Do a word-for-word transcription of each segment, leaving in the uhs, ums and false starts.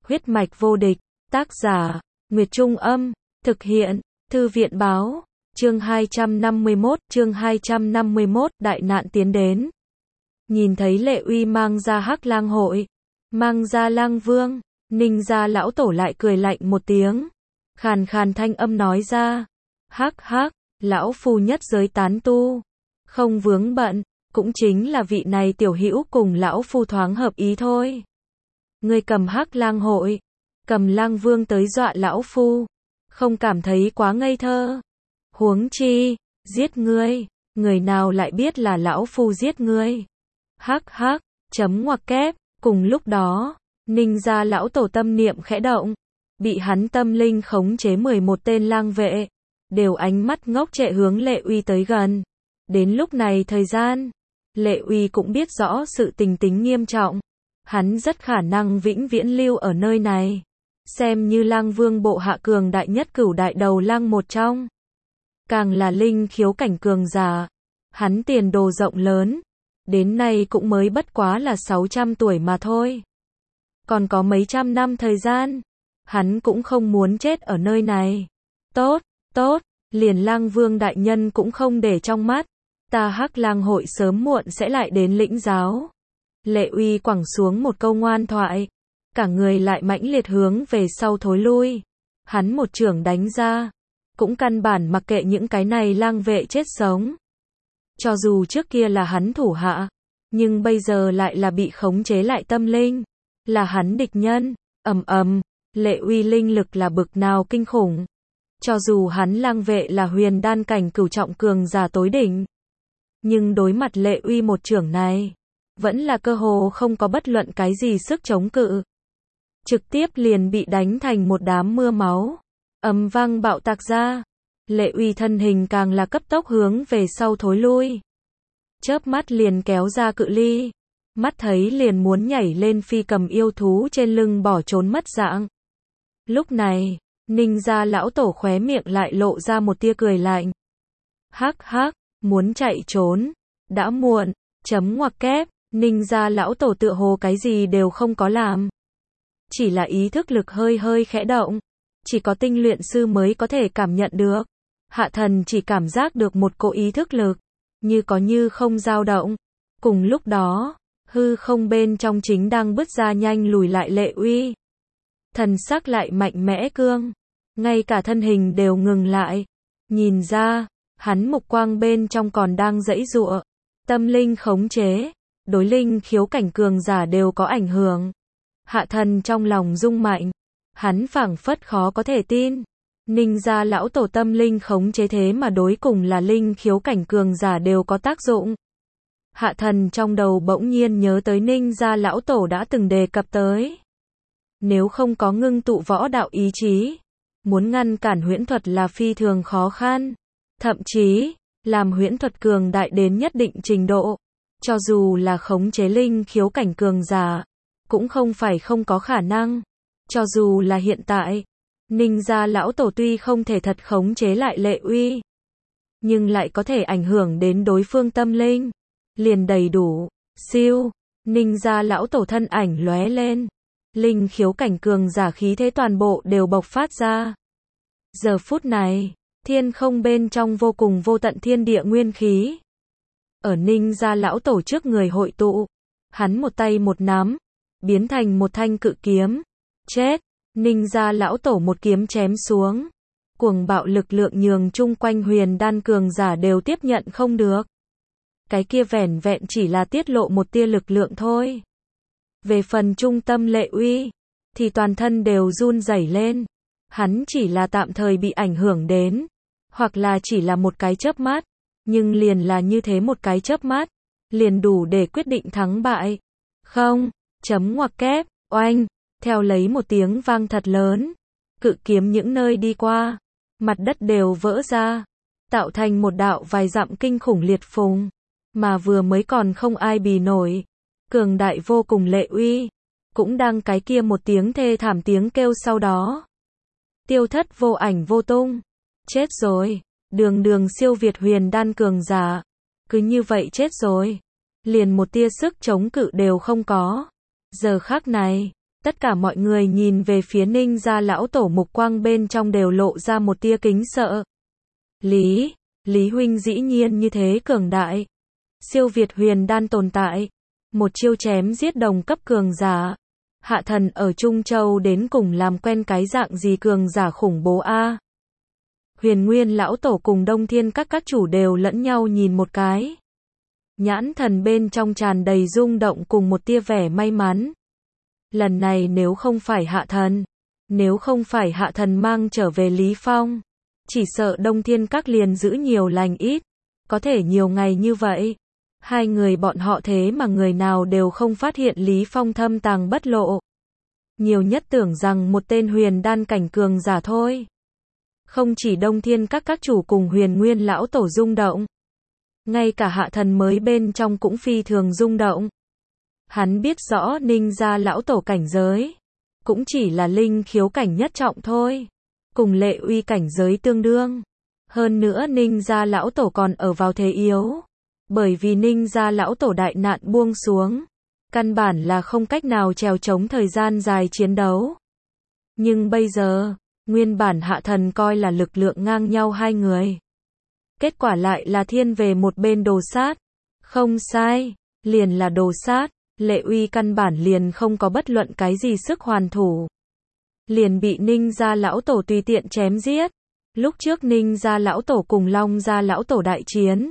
Huyết mạch vô địch, tác giả, Nguyệt Trung Âm, thực hiện, Thư viện Báo, chương hai trăm năm mươi mốt, chương hai trăm năm mươi mốt, đại nạn tiến đến. Nhìn thấy Lệ Uy mang ra Hắc Lang hội, mang ra Lang Vương, Ninh gia lão tổ lại cười lạnh một tiếng, khàn khàn thanh âm nói ra, hắc hắc, lão phu nhất giới tán tu, không vướng bận, cũng chính là vị này tiểu hữu cùng lão phu thoáng hợp ý thôi. Ngươi cầm Hắc Lang hội, cầm Lang Vương tới dọa lão phu, không cảm thấy quá ngây thơ? Huống chi, giết ngươi, người nào lại biết là lão phu giết ngươi? Hắc hắc, chấm ngoặc kép, cùng lúc đó, Ninh gia lão tổ tâm niệm khẽ động, bị hắn tâm linh khống chế mười một tên lang vệ, đều ánh mắt ngốc trệ hướng Lệ Uy tới gần. Đến lúc này thời gian, Lệ Uy cũng biết rõ sự tình tính nghiêm trọng, hắn rất khả năng vĩnh viễn lưu ở nơi này, xem như Lang Vương bộ hạ cường đại nhất cửu đại đầu lang một trong. Càng là linh khiếu cảnh cường giả, hắn tiền đồ rộng lớn, đến nay cũng mới bất quá là sáu trăm tuổi mà thôi. Còn có mấy trăm năm thời gian, hắn cũng không muốn chết ở nơi này. Tốt, tốt, liền Lang Vương đại nhân cũng không để trong mắt, ta Hắc Lang hội sớm muộn sẽ lại đến lĩnh giáo. Lệ Uy quẳng xuống một câu ngoan thoại, cả người lại mãnh liệt hướng về sau thối lui. Hắn một chưởng đánh ra, cũng căn bản mặc kệ những cái này lang vệ chết sống. Cho dù trước kia là hắn thủ hạ, nhưng bây giờ lại là bị khống chế lại tâm linh, là hắn địch nhân. Ầm ầm, Lệ Uy linh lực là bực nào kinh khủng. Cho dù hắn lang vệ là huyền đan cảnh cửu trọng cường giả tối đỉnh, nhưng đối mặt Lệ Uy một chưởng này, vẫn là cơ hồ không có bất luận cái gì sức chống cự. Trực tiếp liền bị đánh thành một đám mưa máu. Ầm vang bạo tạc ra, Lệ Uy thân hình càng là cấp tốc hướng về sau thối lui. Chớp mắt liền kéo ra cự ly, mắt thấy liền muốn nhảy lên phi cầm yêu thú trên lưng bỏ trốn mất dạng. Lúc này, Ninh gia lão tổ khóe miệng lại lộ ra một tia cười lạnh. Hắc hắc, muốn chạy trốn, đã muộn, chấm ngoặc kép, Ninh gia lão tổ tựa hồ cái gì đều không có làm. Chỉ là ý thức lực hơi hơi khẽ động, chỉ có tinh luyện sư mới có thể cảm nhận được. Hạ thần chỉ cảm giác được một cỗ ý thức lực, như có như không dao động. Cùng lúc đó, hư không bên trong chính đang bứt ra nhanh lùi lại Lệ Uy. Thần sắc lại mạnh mẽ cương, ngay cả thân hình đều ngừng lại. Nhìn ra, hắn mục quang bên trong còn đang giãy giụa, tâm linh khống chế, đối linh khiếu cảnh cường giả đều có ảnh hưởng. Hạ thần trong lòng rung mạnh, hắn phảng phất khó có thể tin. Ninh gia lão tổ tâm linh khống chế thế mà đối cùng là linh khiếu cảnh cường giả đều có tác dụng. Hạ thần trong đầu bỗng nhiên nhớ tới Ninh gia lão tổ đã từng đề cập tới. Nếu không có ngưng tụ võ đạo ý chí, muốn ngăn cản huyễn thuật là phi thường khó khăn. Thậm chí, làm huyễn thuật cường đại đến nhất định trình độ, cho dù là khống chế linh khiếu cảnh cường giả, cũng không phải không có khả năng. Cho dù là hiện tại, Ninh gia lão tổ tuy không thể thật khống chế lại Lệ Uy, nhưng lại có thể ảnh hưởng đến đối phương tâm linh. Liền đầy đủ. Siêu, Ninh gia lão tổ thân ảnh lóe lên, linh khiếu cảnh cường giả khí thế toàn bộ đều bộc phát ra. Giờ phút này, thiên không bên trong vô cùng vô tận thiên địa nguyên khí, ở Ninh gia lão tổ trước người hội tụ. Hắn một tay một nắm, biến thành một thanh cự kiếm. Chết, Ninh gia lão tổ một kiếm chém xuống. Cuồng bạo lực lượng nhường chung quanh huyền đan cường giả đều tiếp nhận không được. Cái kia vẻn vẹn chỉ là tiết lộ một tia lực lượng thôi. Về phần trung tâm Lệ Uy, thì toàn thân đều run rẩy lên. Hắn chỉ là tạm thời bị ảnh hưởng đến, hoặc là chỉ là một cái chớp mắt, nhưng liền là như thế một cái chớp mắt, liền đủ để quyết định thắng bại. Không, chấm ngoặc kép, oanh, theo lấy một tiếng vang thật lớn, cự kiếm những nơi đi qua, mặt đất đều vỡ ra, tạo thành một đạo vài dặm kinh khủng liệt phùng, mà vừa mới còn không ai bì nổi, cường đại vô cùng Lệ Uy, cũng đang cái kia một tiếng thê thảm tiếng kêu sau đó, tiêu thất vô ảnh vô tung. Chết rồi, đường đường siêu việt huyền đan cường giả, cứ như vậy chết rồi, liền một tia sức chống cự đều không có. Giờ khắc này, Tất cả mọi người nhìn về phía Ninh gia lão tổ, mục quang bên trong đều lộ ra một tia kính sợ. Lý, Lý huynh dĩ nhiên như thế cường đại. Siêu việt huyền đan tồn tại. Một chiêu chém giết đồng cấp cường giả. Hạ thần ở Trung Châu đến cùng làm quen cái dạng gì cường giả khủng bố a? Huyền Nguyên lão tổ cùng Đông Thiên các các chủ đều lẫn nhau nhìn một cái. Nhãn thần bên trong tràn đầy rung động cùng một tia vẻ may mắn. Lần này nếu không phải hạ thần, nếu không phải hạ thần mang trở về Lý Phong, chỉ sợ Đông Thiên các liền giữ nhiều lành ít, có thể nhiều ngày như vậy. Hai người bọn họ thế mà người nào đều không phát hiện Lý Phong thâm tàng bất lộ. Nhiều nhất tưởng rằng một tên huyền đan cảnh cường giả thôi. Không chỉ Đông Thiên các các chủ cùng Huyền Nguyên lão tổ rung động, ngay cả hạ thần mới bên trong cũng phi thường rung động. Hắn biết rõ Ninh gia lão tổ cảnh giới, cũng chỉ là linh khiếu cảnh nhất trọng thôi, cùng Lệ Uy cảnh giới tương đương. Hơn nữa Ninh gia lão tổ còn ở vào thế yếu, bởi vì Ninh gia lão tổ đại nạn buông xuống, căn bản là không cách nào trèo chống thời gian dài chiến đấu. Nhưng bây giờ, nguyên bản hạ thần coi là lực lượng ngang nhau hai người. Kết quả lại là thiên về một bên đồ sát. Không sai, liền là đồ sát. Lệ Uy căn bản liền không có bất luận cái gì sức hoàn thủ. Liền bị Ninh gia lão tổ tùy tiện chém giết. Lúc trước Ninh gia lão tổ cùng Long gia lão tổ đại chiến,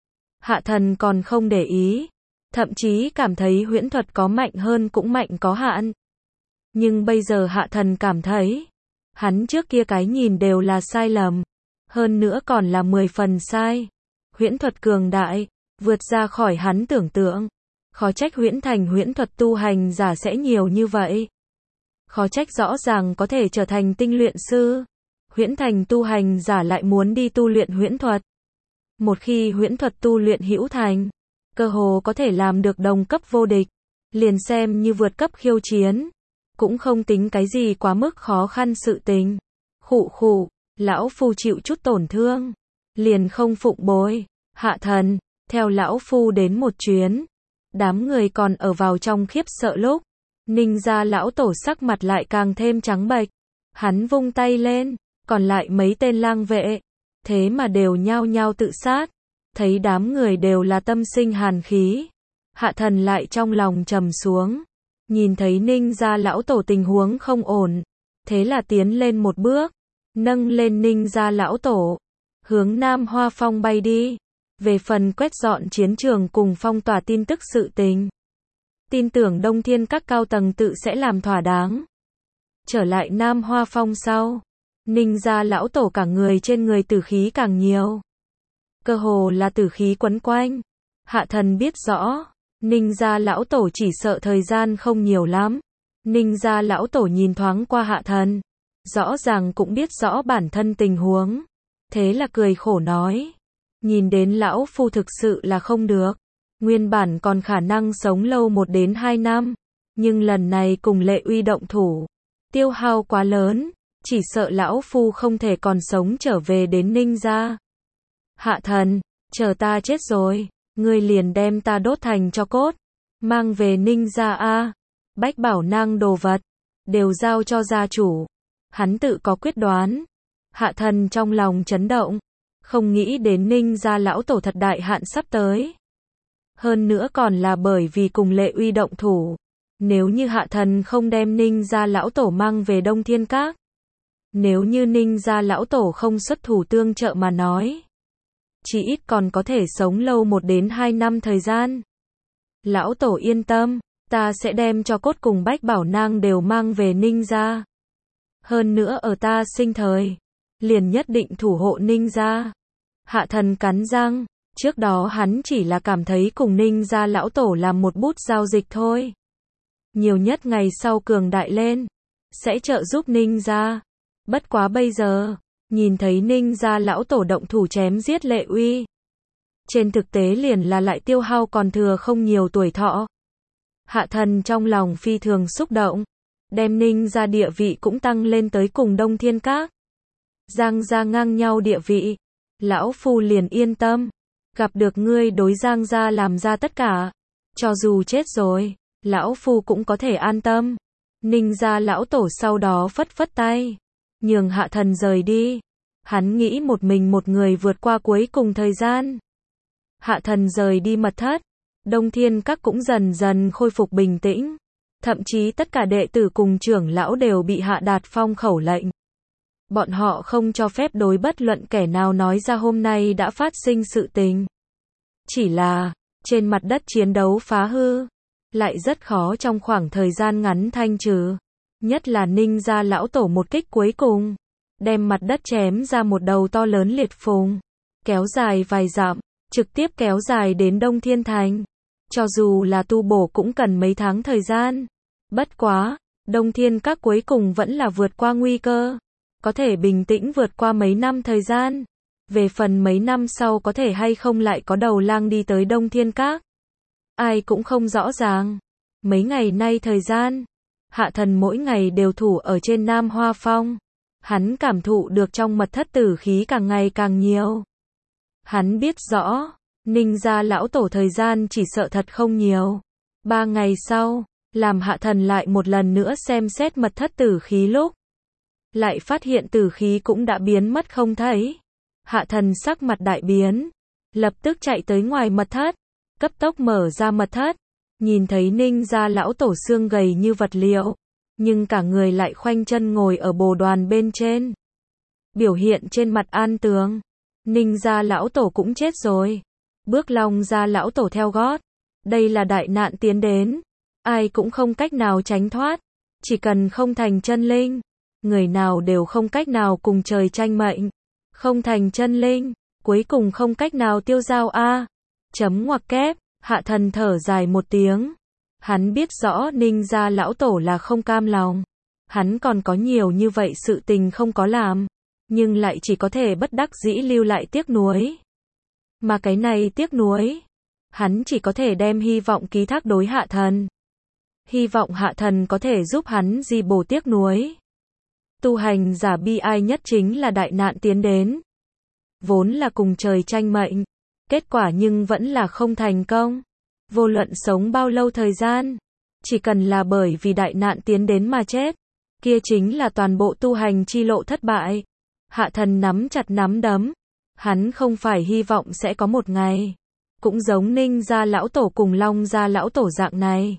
hạ thần còn không để ý, thậm chí cảm thấy huyễn thuật có mạnh hơn cũng mạnh có hạn. Nhưng bây giờ hạ thần cảm thấy, hắn trước kia cái nhìn đều là sai lầm, hơn nữa còn là mười phần sai. Huyễn thuật cường đại, vượt ra khỏi hắn tưởng tượng. Khó trách huyễn thành huyễn thuật tu hành giả sẽ nhiều như vậy. Khó trách rõ ràng có thể trở thành tinh luyện sư. Huyễn thành tu hành giả lại muốn đi tu luyện huyễn thuật. Một khi huyễn thuật tu luyện hữu thành, cơ hồ có thể làm được đồng cấp vô địch. Liền xem như vượt cấp khiêu chiến, cũng không tính cái gì quá mức khó khăn sự tình. Khụ khụ, lão phu chịu chút tổn thương, liền không phụng bồi. Hạ thần, theo lão phu đến một chuyến. Đám người còn ở vào trong khiếp sợ lúc, Ninh gia lão tổ sắc mặt lại càng thêm trắng bệch. Hắn vung tay lên, còn lại mấy tên lang vệ, thế mà đều nhao nhao tự sát. Thấy đám người đều là tâm sinh hàn khí, hạ thần lại trong lòng trầm xuống. Nhìn thấy Ninh gia lão tổ tình huống không ổn, thế là tiến lên một bước, nâng lên Ninh gia lão tổ, hướng Nam Hoa Phong bay đi. Về phần quét dọn chiến trường cùng phong tỏa tin tức sự tình, tin tưởng Đông Thiên các cao tầng tự sẽ làm thỏa đáng. Trở lại Nam Hoa Phong sau, Ninh gia lão tổ cả người trên người tử khí càng nhiều. Cơ hồ là tử khí quấn quanh. Hạ thần biết rõ, Ninh gia lão tổ chỉ sợ thời gian không nhiều lắm. Ninh gia lão tổ nhìn thoáng qua hạ thần, rõ ràng cũng biết rõ bản thân tình huống. Thế là cười khổ nói, nhìn đến lão phu thực sự là không được. Nguyên bản còn khả năng sống lâu một đến hai năm, nhưng lần này cùng Lệ Uy động thủ, tiêu hao quá lớn, chỉ sợ lão phu không thể còn sống trở về đến Ninh gia. Hạ thần, chờ ta chết rồi, ngươi liền đem ta đốt thành tro cốt, mang về Ninh gia a. Bách bảo nang đồ vật, đều giao cho gia chủ. Hắn tự có quyết đoán. Hạ thần trong lòng chấn động, không nghĩ đến Ninh gia lão tổ thật đại hạn sắp tới. Hơn nữa còn là bởi vì cùng Lệ Uy động thủ. Nếu như hạ thần không đem Ninh gia lão tổ mang về Đông Thiên Các, nếu như Ninh gia lão tổ không xuất thủ tương trợ mà nói, chỉ ít còn có thể sống lâu một đến hai năm thời gian. Lão tổ yên tâm, ta sẽ đem cho cốt cùng bách bảo nang đều mang về Ninh gia. Hơn nữa ở ta sinh thời, liền nhất định thủ hộ Ninh gia. Hạ thần cắn răng, trước đó hắn chỉ là cảm thấy cùng Ninh gia lão tổ làm một bút giao dịch thôi. Nhiều nhất ngày sau cường đại lên, sẽ trợ giúp Ninh gia. Bất quá bây giờ, nhìn thấy Ninh gia lão tổ động thủ chém giết Lệ Uy, trên thực tế liền là lại tiêu hao còn thừa không nhiều tuổi thọ. Hạ thần trong lòng phi thường xúc động, đem Ninh gia địa vị cũng tăng lên tới cùng Đông Thiên Các. Giang gia ngang nhau địa vị, lão phu liền yên tâm, gặp được ngươi đối Giang gia làm ra tất cả, cho dù chết rồi, lão phu cũng có thể an tâm. Ninh gia lão tổ sau đó phất phất tay, nhường Hạ Thần rời đi. Hắn nghĩ một mình một người vượt qua cuối cùng thời gian. Hạ Thần rời đi mật thất, Đông Thiên Các cũng dần dần khôi phục bình tĩnh. Thậm chí tất cả đệ tử cùng trưởng lão đều bị Hạ Đạt phong khẩu lệnh. Bọn họ không cho phép đối bất luận kẻ nào nói ra hôm nay đã phát sinh sự tình. Chỉ là, trên mặt đất chiến đấu phá hư, lại rất khó trong khoảng thời gian ngắn thanh trừ. Nhất là Ninh gia lão tổ một kích cuối cùng, đem mặt đất chém ra một đầu to lớn liệt phùng, kéo dài vài dặm, trực tiếp kéo dài đến Đông Thiên Thành. Cho dù là tu bổ cũng cần mấy tháng thời gian. Bất quá, Đông Thiên Các cuối cùng vẫn là vượt qua nguy cơ, có thể bình tĩnh vượt qua mấy năm thời gian. Về phần mấy năm sau có thể hay không lại có đầu lang đi tới Đông Thiên Các, ai cũng không rõ ràng. Mấy ngày nay thời gian, Hạ Thần mỗi ngày đều thủ ở trên Nam Hoa Phong. Hắn cảm thụ được trong mật thất tử khí càng ngày càng nhiều. Hắn biết rõ, Ninh gia lão tổ thời gian chỉ sợ thật không nhiều. Ba ngày sau, làm Hạ Thần lại một lần nữa xem xét mật thất tử khí lúc, lại phát hiện tử khí cũng đã biến mất không thấy. Hạ Thần sắc mặt đại biến, lập tức chạy tới ngoài mật thất, cấp tốc mở ra mật thất, nhìn thấy Ninh gia lão tổ xương gầy như vật liệu, nhưng cả người lại khoanh chân ngồi ở bồ đoàn bên trên. Biểu hiện trên mặt an tường, Ninh gia lão tổ cũng chết rồi. Bước Long gia lão tổ theo gót. Đây là đại nạn tiến đến, ai cũng không cách nào tránh thoát. Chỉ cần không thành chân linh, người nào đều không cách nào cùng trời tranh mệnh. Không thành chân linh, cuối cùng không cách nào tiêu dao a. Chấm ngoặc kép, Hạ Thần thở dài một tiếng. Hắn biết rõ Ninh gia lão tổ là không cam lòng. Hắn còn có nhiều như vậy sự tình không có làm, nhưng lại chỉ có thể bất đắc dĩ lưu lại tiếc nuối. Mà cái này tiếc nuối, hắn chỉ có thể đem hy vọng ký thác đối Hạ Thần. Hy vọng Hạ Thần có thể giúp hắn di bổ tiếc nuối. Tu hành giả bi ai nhất chính là đại nạn tiến đến. Vốn là cùng trời tranh mệnh, kết quả nhưng vẫn là không thành công. Vô luận sống bao lâu thời gian, chỉ cần là bởi vì đại nạn tiến đến mà chết, kia chính là toàn bộ tu hành chi lộ thất bại. Hạ Thần nắm chặt nắm đấm, hắn không phải hy vọng sẽ có một ngày, cũng giống Ninh gia lão tổ cùng Long gia lão tổ dạng này.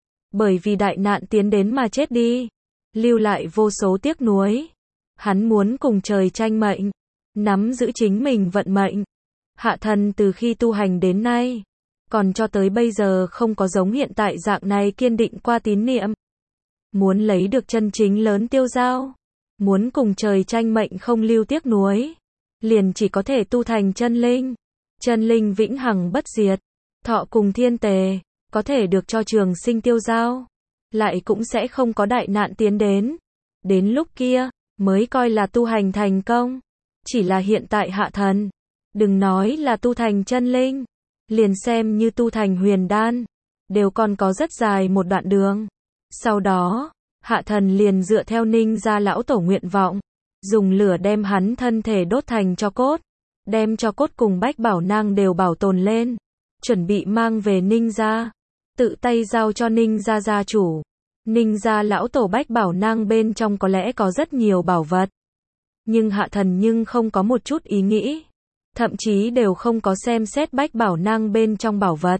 Bởi vì đại nạn tiến đến mà chết đi, lưu lại vô số tiếc nuối. Hắn muốn cùng trời tranh mệnh, nắm giữ chính mình vận mệnh. Hạ Thần từ khi tu hành đến nay, còn cho tới bây giờ không có giống hiện tại dạng này kiên định qua tín niệm. Muốn lấy được chân chính lớn tiêu dao, muốn cùng trời tranh mệnh không lưu tiếc nuối, liền chỉ có thể tu thành chân linh. Chân linh vĩnh hằng bất diệt, thọ cùng thiên tề, có thể được cho trường sinh tiêu dao, lại cũng sẽ không có đại nạn tiến đến. Đến lúc kia, mới coi là tu hành thành công. Chỉ là hiện tại Hạ Thần, đừng nói là tu thành chân linh, liền xem như tu thành huyền đan, đều còn có rất dài một đoạn đường. Sau đó, Hạ Thần liền dựa theo Ninh gia lão tổ nguyện vọng, dùng lửa đem hắn thân thể đốt thành tro cốt, đem tro cốt cùng bách bảo nang đều bảo tồn lên, chuẩn bị mang về Ninh gia, tự tay giao cho Ninh gia gia chủ. Ninh gia lão tổ bách bảo nang bên trong có lẽ có rất nhiều bảo vật, nhưng Hạ Thần nhưng không có một chút ý nghĩ, thậm chí đều không có xem xét bách bảo nang bên trong bảo vật.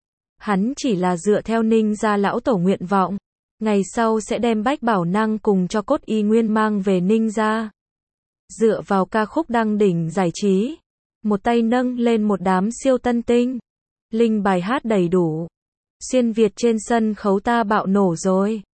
Hắn chỉ là dựa theo Ninh gia lão tổ nguyện vọng, ngày sau sẽ đem bách bảo nang cùng cho cốt y nguyên mang về Ninh gia. Dựa vào ca khúc đăng đỉnh giải trí, một tay nâng lên một đám siêu tân tinh, linh bài hát đầy đủ. Xuyên Việt trên sân khấu ta bạo nổ rồi.